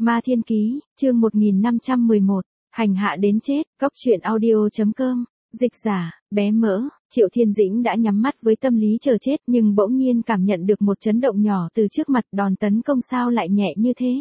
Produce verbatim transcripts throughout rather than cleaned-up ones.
Ma Thiên Ký, chương một nghìn năm trăm mười một, hành hạ đến chết, cóc truyện audio chấm com, dịch giả, bé mỡ, Triệu Thiên Dĩnh đã nhắm mắt với tâm lý chờ chết nhưng bỗng nhiên cảm nhận được một chấn động nhỏ từ trước mặt, đòn tấn công sao lại nhẹ như thế.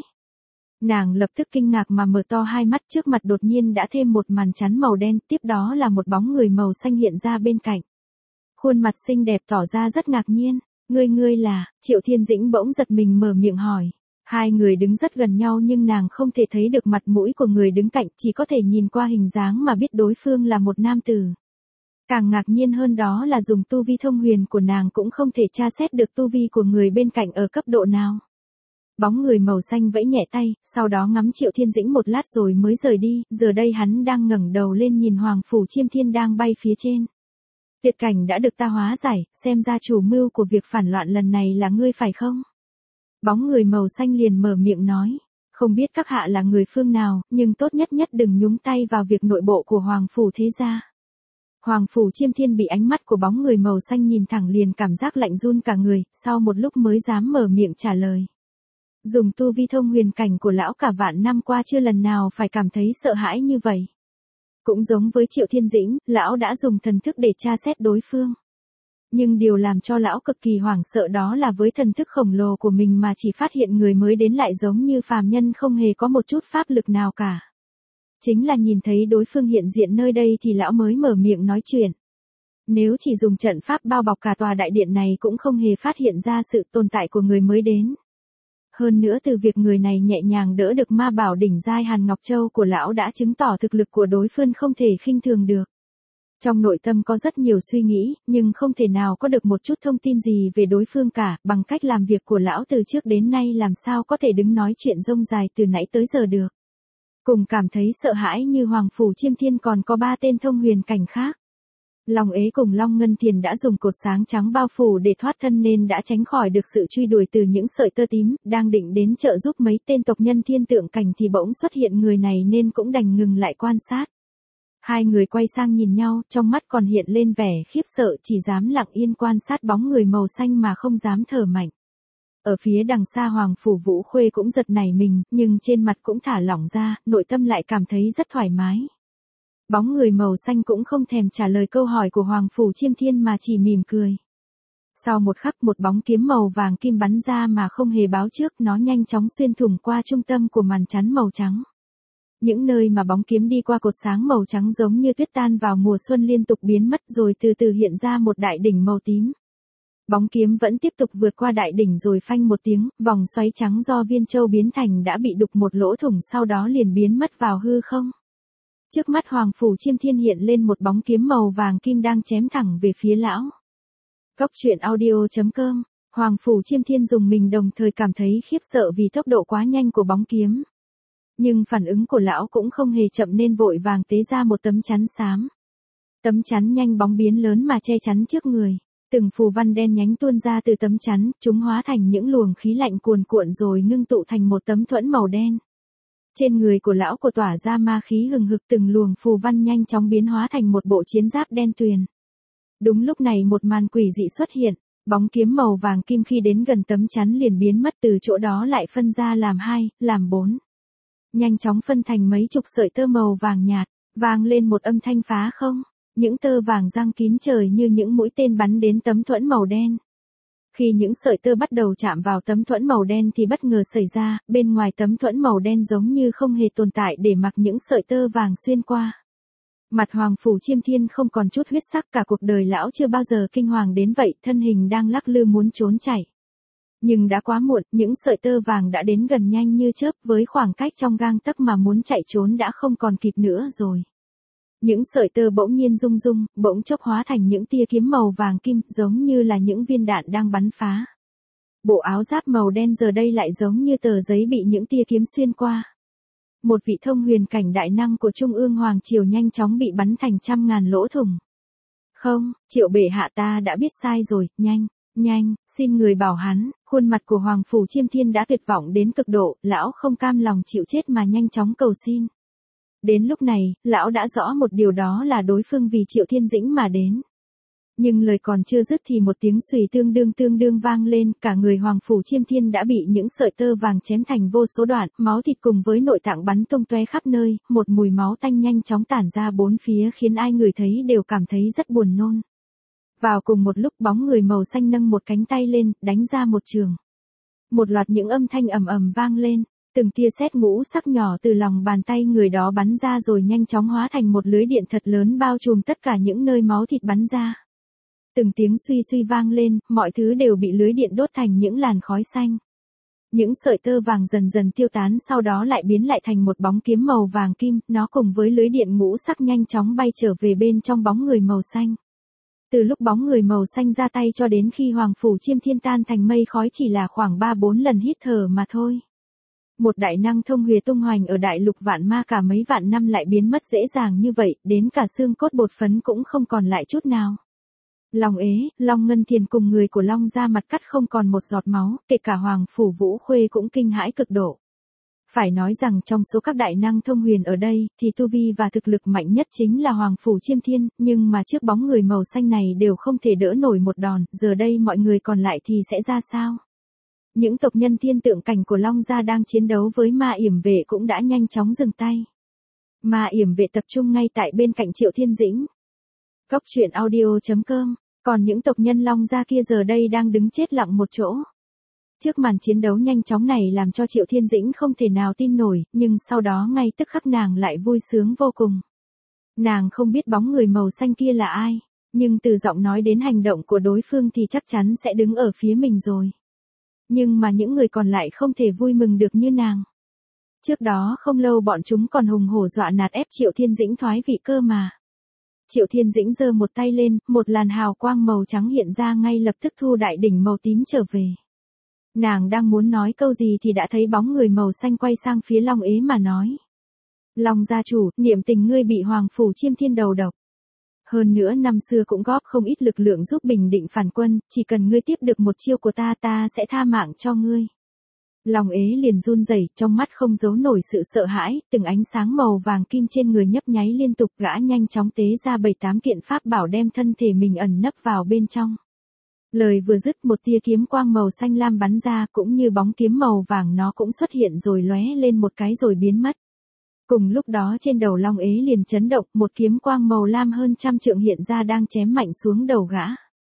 Nàng lập tức kinh ngạc mà mở to hai mắt, trước mặt đột nhiên đã thêm một màn chắn màu đen, tiếp đó là một bóng người màu xanh hiện ra bên cạnh. Khuôn mặt xinh đẹp tỏ ra rất ngạc nhiên, ngươi ngươi là, Triệu Thiên Dĩnh bỗng giật mình mở miệng hỏi. Hai người đứng rất gần nhau nhưng nàng không thể thấy được mặt mũi của người đứng cạnh, chỉ có thể nhìn qua hình dáng mà biết đối phương là một nam tử. Càng ngạc nhiên hơn đó là dùng tu vi thông huyền của nàng cũng không thể tra xét được tu vi của người bên cạnh ở cấp độ nào. Bóng người màu xanh vẫy nhẹ tay, sau đó ngắm Triệu Thiên Dĩnh một lát rồi mới rời đi, giờ đây hắn đang ngẩng đầu lên nhìn Hoàng Phủ Chiêm Thiên đang bay phía trên. Tuyệt cảnh đã được ta hóa giải, xem ra chủ mưu của việc phản loạn lần này là ngươi phải không? Bóng người màu xanh liền mở miệng nói, không biết các hạ là người phương nào, nhưng tốt nhất nhất đừng nhúng tay vào việc nội bộ của Hoàng Phủ thế gia. Hoàng Phủ Chiêm Thiên bị ánh mắt của bóng người màu xanh nhìn thẳng liền cảm giác lạnh run cả người, sau một lúc mới dám mở miệng trả lời. Dùng tu vi thông huyền cảnh của lão cả vạn năm qua chưa lần nào phải cảm thấy sợ hãi như vậy. Cũng giống với Triệu Thiên Dĩnh, lão đã dùng thần thức để tra xét đối phương. Nhưng điều làm cho lão cực kỳ hoảng sợ đó là với thần thức khổng lồ của mình mà chỉ phát hiện người mới đến lại giống như phàm nhân không hề có một chút pháp lực nào cả. Chính là nhìn thấy đối phương hiện diện nơi đây thì lão mới mở miệng nói chuyện. Nếu chỉ dùng trận pháp bao bọc cả tòa đại điện này cũng không hề phát hiện ra sự tồn tại của người mới đến. Hơn nữa từ việc người này nhẹ nhàng đỡ được ma bảo đỉnh giai Hàn Ngọc Châu của lão đã chứng tỏ thực lực của đối phương không thể khinh thường được. Trong nội tâm có rất nhiều suy nghĩ, nhưng không thể nào có được một chút thông tin gì về đối phương cả, bằng cách làm việc của lão từ trước đến nay làm sao có thể đứng nói chuyện rông dài từ nãy tới giờ được. Cùng cảm thấy sợ hãi như Hoàng Phủ Chiêm Thiên còn có ba tên thông huyền cảnh khác. Long Ế cùng Long Ngân Thiền đã dùng cột sáng trắng bao phủ để thoát thân nên đã tránh khỏi được sự truy đuổi từ những sợi tơ tím, đang định đến trợ giúp mấy tên tộc nhân thiên tượng cảnh thì bỗng xuất hiện người này nên cũng đành ngừng lại quan sát. Hai người quay sang nhìn nhau, trong mắt còn hiện lên vẻ khiếp sợ, chỉ dám lặng yên quan sát bóng người màu xanh mà không dám thở mạnh. Ở phía đằng xa Hoàng Phủ Vũ Khuê cũng giật nảy mình, nhưng trên mặt cũng thả lỏng ra, nội tâm lại cảm thấy rất thoải mái. Bóng người màu xanh cũng không thèm trả lời câu hỏi của Hoàng Phủ Chiêm Thiên mà chỉ mỉm cười. Sau một khắc một bóng kiếm màu vàng kim bắn ra mà không hề báo trước, nó nhanh chóng xuyên thủng qua trung tâm của màn chắn màu trắng. Những nơi mà bóng kiếm đi qua cột sáng màu trắng giống như tuyết tan vào mùa xuân liên tục biến mất rồi từ từ hiện ra một đại đỉnh màu tím. Bóng kiếm vẫn tiếp tục vượt qua đại đỉnh rồi phanh một tiếng, vòng xoáy trắng do viên châu biến thành đã bị đục một lỗ thủng sau đó liền biến mất vào hư không. Trước mắt Hoàng Phủ Chiêm Thiên hiện lên một bóng kiếm màu vàng kim đang chém thẳng về phía lão. Cóc truyện audio chấm com, Hoàng Phủ Chiêm Thiên dùng mình đồng thời cảm thấy khiếp sợ vì tốc độ quá nhanh của bóng kiếm. Nhưng phản ứng của lão cũng không hề chậm nên vội vàng tế ra một tấm chắn xám. Tấm chắn nhanh bóng biến lớn mà che chắn trước người. Từng phù văn đen nhánh tuôn ra từ tấm chắn, chúng hóa thành những luồng khí lạnh cuồn cuộn rồi ngưng tụ thành một tấm thuẫn màu đen. Trên người của lão của tỏa ra ma khí hừng hực, từng luồng phù văn nhanh chóng biến hóa thành một bộ chiến giáp đen tuyền. Đúng lúc này một màn quỷ dị xuất hiện, bóng kiếm màu vàng kim khi đến gần tấm chắn liền biến mất, từ chỗ đó lại phân ra làm hai, làm bốn. Nhanh chóng phân thành mấy chục sợi tơ màu vàng nhạt, vang lên một âm thanh phá không, những tơ vàng giăng kín trời như những mũi tên bắn đến tấm thuẫn màu đen. Khi những sợi tơ bắt đầu chạm vào tấm thuẫn màu đen thì bất ngờ xảy ra, bên ngoài tấm thuẫn màu đen giống như không hề tồn tại để mặc những sợi tơ vàng xuyên qua. Mặt Hoàng Phủ Chiêm Thiên không còn chút huyết sắc, cả cuộc đời lão chưa bao giờ kinh hoàng đến vậy, thân hình đang lắc lư muốn trốn chạy. Nhưng đã quá muộn, những sợi tơ vàng đã đến gần nhanh như chớp, với khoảng cách trong gang tấc mà muốn chạy trốn đã không còn kịp nữa rồi. Những sợi tơ bỗng nhiên rung rung, bỗng chốc hóa thành những tia kiếm màu vàng kim, giống như là những viên đạn đang bắn phá. Bộ áo giáp màu đen giờ đây lại giống như tờ giấy bị những tia kiếm xuyên qua. Một vị thông huyền cảnh đại năng của Trung ương Hoàng Triều nhanh chóng bị bắn thành trăm ngàn lỗ thủng. Không, Triệu bệ hạ ta đã biết sai rồi, nhanh, nhanh, xin người bảo hắn. Khuôn mặt của Hoàng Phủ Chiêm Thiên đã tuyệt vọng đến cực độ, lão không cam lòng chịu chết mà nhanh chóng cầu xin. Đến lúc này, lão đã rõ một điều đó là đối phương vì Triệu Thiên Dĩnh mà đến. Nhưng lời còn chưa dứt thì một tiếng xùy tương đương tương đương vang lên, cả người Hoàng Phủ Chiêm Thiên đã bị những sợi tơ vàng chém thành vô số đoạn, máu thịt cùng với nội tạng bắn tung tóe khắp nơi, một mùi máu tanh nhanh chóng tản ra bốn phía khiến ai người thấy đều cảm thấy rất buồn nôn. Vào cùng một lúc bóng người màu xanh nâng một cánh tay lên, đánh ra một trường. Một loạt những âm thanh ầm ầm vang lên, từng tia sét ngũ sắc nhỏ từ lòng bàn tay người đó bắn ra rồi nhanh chóng hóa thành một lưới điện thật lớn bao trùm tất cả những nơi máu thịt bắn ra. Từng tiếng suy suy vang lên, mọi thứ đều bị lưới điện đốt thành những làn khói xanh. Những sợi tơ vàng dần dần tiêu tán sau đó lại biến lại thành một bóng kiếm màu vàng kim, nó cùng với lưới điện ngũ sắc nhanh chóng bay trở về bên trong bóng người màu xanh. Từ lúc bóng người màu xanh ra tay cho đến khi Hoàng Phủ Chiêm Thiên tan thành mây khói chỉ là khoảng ba bốn lần hít thở mà thôi. Một đại năng thông huyền tung hoành ở đại lục vạn ma cả mấy vạn năm lại biến mất dễ dàng như vậy, đến cả xương cốt bột phấn cũng không còn lại chút nào. Long Ế, Long Ngân Thiền cùng người của Long ra mặt cắt không còn một giọt máu, kể cả Hoàng Phủ Vũ Khuê cũng kinh hãi cực độ. Phải nói rằng trong số các đại năng thông huyền ở đây, thì tu vi và thực lực mạnh nhất chính là Hoàng Phủ Chiêm Thiên, nhưng mà trước bóng người màu xanh này đều không thể đỡ nổi một đòn, giờ đây mọi người còn lại thì sẽ ra sao? Những tộc nhân thiên tượng cảnh của Long gia đang chiến đấu với ma yểm vệ cũng đã nhanh chóng dừng tay. Ma yểm vệ tập trung ngay tại bên cạnh Triệu Thiên Dĩnh. Cốc truyện audio chấm com, còn những tộc nhân Long gia kia giờ đây đang đứng chết lặng một chỗ. Trước màn chiến đấu nhanh chóng này làm cho Triệu Thiên Dĩnh không thể nào tin nổi, nhưng sau đó ngay tức khắc nàng lại vui sướng vô cùng. Nàng không biết bóng người màu xanh kia là ai, nhưng từ giọng nói đến hành động của đối phương thì chắc chắn sẽ đứng ở phía mình rồi. Nhưng mà những người còn lại không thể vui mừng được như nàng. Trước đó không lâu bọn chúng còn hùng hổ dọa nạt ép Triệu Thiên Dĩnh thoái vị cơ mà. Triệu Thiên Dĩnh giơ một tay lên, một làn hào quang màu trắng hiện ra ngay lập tức thu đại đỉnh màu tím trở về. Nàng đang muốn nói câu gì thì đã thấy bóng người màu xanh quay sang phía Long Ế mà nói. Long gia chủ, niệm tình ngươi bị Hoàng Phủ Chiêm Thiên đầu độc. Hơn nữa năm xưa cũng góp không ít lực lượng giúp bình định phản quân, chỉ cần ngươi tiếp được một chiêu của ta ta sẽ tha mạng cho ngươi. Long Ế liền run rẩy, trong mắt không giấu nổi sự sợ hãi, từng ánh sáng màu vàng kim trên người nhấp nháy liên tục, gã nhanh chóng tế ra bảy tám kiện pháp bảo đem thân thể mình ẩn nấp vào bên trong. Lời vừa dứt một tia kiếm quang màu xanh lam bắn ra cũng như bóng kiếm màu vàng nó cũng xuất hiện rồi lóe lên một cái rồi biến mất. Cùng lúc đó trên đầu Long Ế liền chấn động, một kiếm quang màu lam hơn trăm trượng hiện ra đang chém mạnh xuống đầu gã.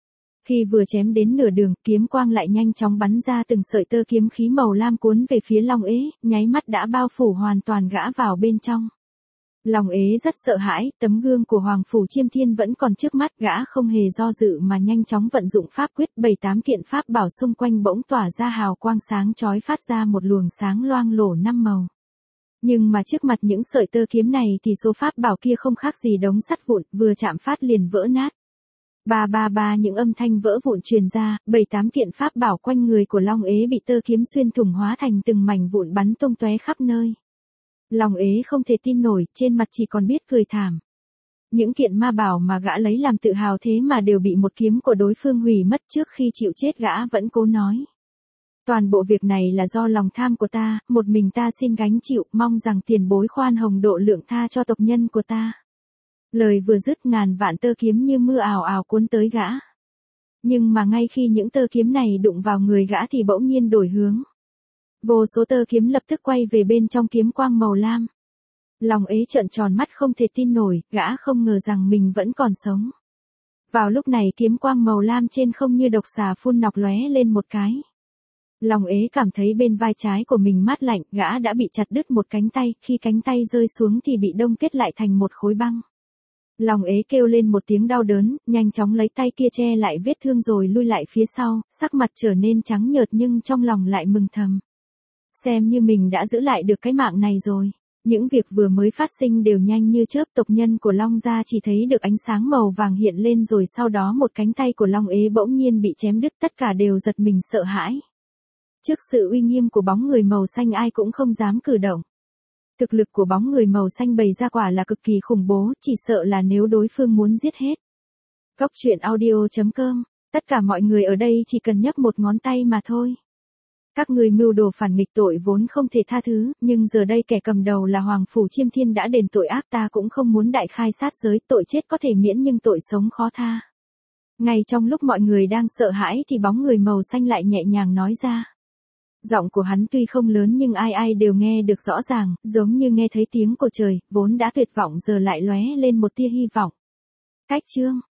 Khi vừa chém đến nửa đường, kiếm quang lại nhanh chóng bắn ra từng sợi tơ kiếm khí màu lam cuốn về phía Long Ế, nháy mắt đã bao phủ hoàn toàn gã vào bên trong. Long Ế rất sợ hãi, tấm gương của Hoàng Phủ Chiêm Thiên vẫn còn trước mắt, gã không hề do dự mà nhanh chóng vận dụng pháp quyết, bảy tám kiện pháp bảo xung quanh bỗng tỏa ra hào quang sáng chói phát ra một luồng sáng loang lổ năm màu. Nhưng mà trước mặt những sợi tơ kiếm này thì số pháp bảo kia không khác gì đống sắt vụn, vừa chạm phát liền vỡ nát. Ba ba ba những âm thanh vỡ vụn truyền ra, bảy tám kiện pháp bảo quanh người của Long Ế bị tơ kiếm xuyên thủng hóa thành từng mảnh vụn bắn tung tóe khắp nơi. Long Ế không thể tin nổi, trên mặt chỉ còn biết cười thảm. Những kiện ma bảo mà gã lấy làm tự hào thế mà đều bị một kiếm của đối phương hủy mất. Trước khi chịu chết gã vẫn cố nói. Toàn bộ việc này là do lòng tham của ta, một mình ta xin gánh chịu, mong rằng tiền bối khoan hồng độ lượng tha cho tộc nhân của ta. Lời vừa dứt ngàn vạn tơ kiếm như mưa ào ào cuốn tới gã. Nhưng mà ngay khi những tơ kiếm này đụng vào người gã thì bỗng nhiên đổi hướng. Vô số tơ kiếm lập tức quay về bên trong kiếm quang màu lam. Long Ế trợn tròn mắt không thể tin nổi, gã không ngờ rằng mình vẫn còn sống. Vào lúc này kiếm quang màu lam trên không như độc xà phun nọc lóe lên một cái. Long Ế cảm thấy bên vai trái của mình mát lạnh, gã đã bị chặt đứt một cánh tay, khi cánh tay rơi xuống thì bị đông kết lại thành một khối băng. Long Ế kêu lên một tiếng đau đớn, nhanh chóng lấy tay kia che lại vết thương rồi lui lại phía sau, sắc mặt trở nên trắng nhợt nhưng trong lòng lại mừng thầm. Xem như mình đã giữ lại được cái mạng này rồi. Những việc vừa mới phát sinh đều nhanh như chớp, tộc nhân của Long gia chỉ thấy được ánh sáng màu vàng hiện lên rồi sau đó một cánh tay của Long Ế bỗng nhiên bị chém đứt, tất cả đều giật mình sợ hãi. Trước sự uy nghiêm của bóng người màu xanh ai cũng không dám cử động. Thực lực của bóng người màu xanh bày ra quả là cực kỳ khủng bố, chỉ sợ là nếu đối phương muốn giết hết. Cốc truyện audio chấm com, tất cả mọi người ở đây chỉ cần nhấc một ngón tay mà thôi. Các người mưu đồ phản nghịch tội vốn không thể tha thứ, nhưng giờ đây kẻ cầm đầu là Hoàng Phủ Chiêm Thiên đã đền tội ác, ta cũng không muốn đại khai sát giới, tội chết có thể miễn nhưng tội sống khó tha. Ngay trong lúc mọi người đang sợ hãi thì bóng người màu xanh lại nhẹ nhàng nói ra. Giọng của hắn tuy không lớn nhưng ai ai đều nghe được rõ ràng, giống như nghe thấy tiếng của trời, vốn đã tuyệt vọng giờ lại lóe lên một tia hy vọng. Cách chương